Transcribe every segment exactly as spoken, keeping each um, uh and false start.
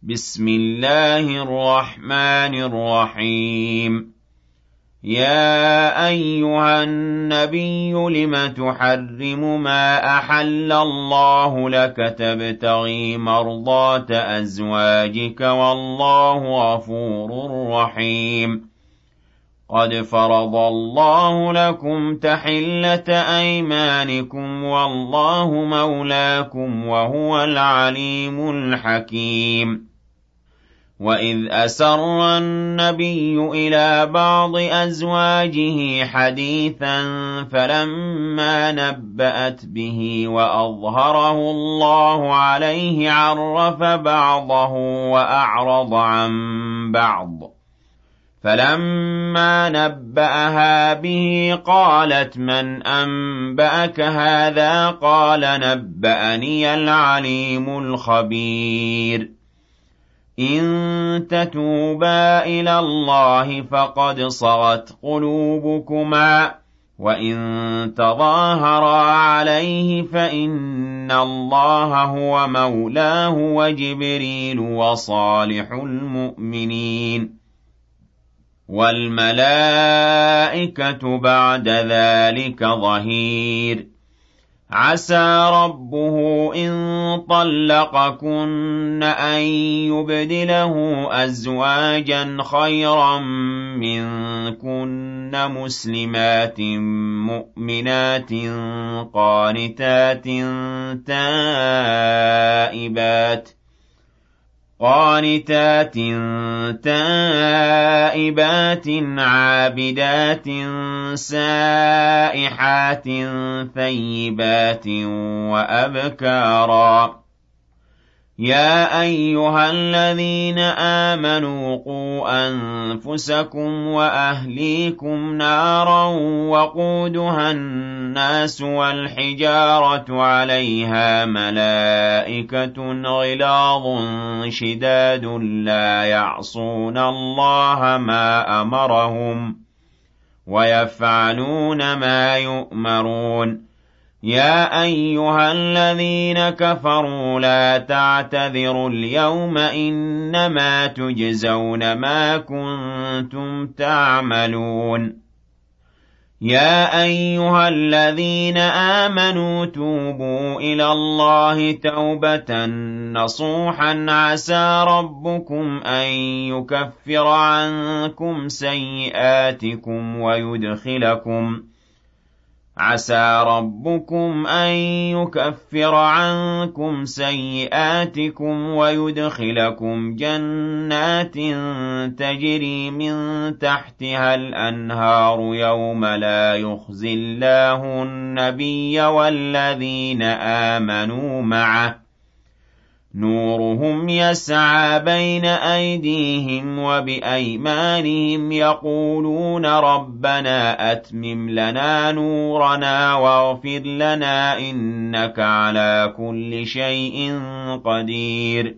بسم الله الرحمن الرحيم يا أيها النبي لم تحرم ما أحل الله لك تبتغي مرضات أزواجك والله غفور رحيم قد فرض الله لكم تحلة أيمانكم والله مولاكم وهو العليم الحكيم وإذ أسر النبي إلى بعض أزواجه حديثا فلما نبأت به وأظهره الله عليه عرف بعضه وأعرض عن بعض فلما نبأها به قالت من أنبأك هذا قال نبأني العليم الخبير إن تتوبا إلى الله فقد صغت قلوبكما وإن تظاهرا عليه فإن الله هو مولاه وجبريل وصالح المؤمنين والملائكة بعد ذلك ظهير عسى ربه إن طلقكن أن يبدله أزواجا خيرا منكن مسلمات مؤمنات قانتات تائبات قانتات تائبات عابدات سائحات ثيبات وأبكارا يا أيها الذين آمنوا قوا أنفسكم وأهليكم نارا وقودها الناس والحجارة عليها ملائكة غلاظ شداد لا يعصون الله ما أمرهم ويفعلون ما يؤمرون يا أيها الذين كفروا لا تعتذروا اليوم إنما تجزون ما كنتم تعملون يا أيها الذين آمنوا توبوا إلى الله توبة نصوحا عسى ربكم أن يكفر عنكم سيئاتكم ويدخلكم عسى ربكم أن يكفر عنكم سيئاتكم ويدخلكم جنات تجري من تحتها الأنهار يوم لا يخزي الله النبي والذين آمنوا معه نورهم يسعى بين أيديهم وبأيمانهم يقولون ربنا أتمم لنا نورنا واغفر لنا إنك على كل شيء قدير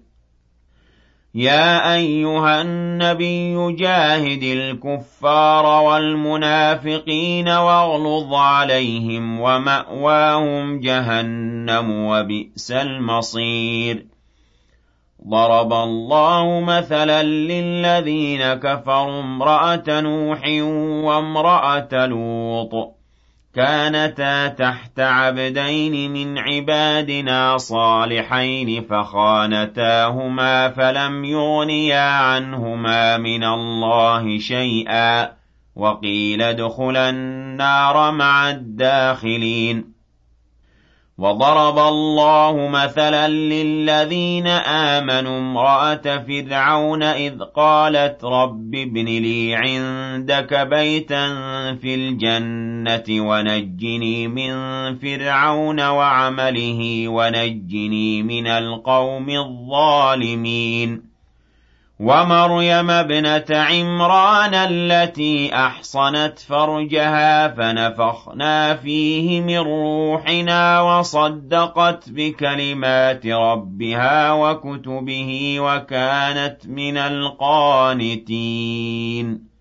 يا أيها النبي جاهد الكفار والمنافقين واغلظ عليهم ومأواهم جهنم وبئس المصير ضرب الله مثلا للذين كفروا امرأة نوح وامرأة لوط كانتا تحت عبدين من عبادنا صالحين فخانتاهما فلم يغنيا عنهما من الله شيئا وقيل ادخلا النار مع الداخلين وضرب الله مثلا للذين آمنوا امرأة فرعون إذ قالت رب ابن لي عندك بيتا في الجنة ونجني من فرعون وعمله ونجني من القوم الظالمين ومريم ابنة عمران التي أحصنت فرجها فنفخنا فيه من روحنا وصدقت بكلمات ربها وكتبه وكانت من القانتين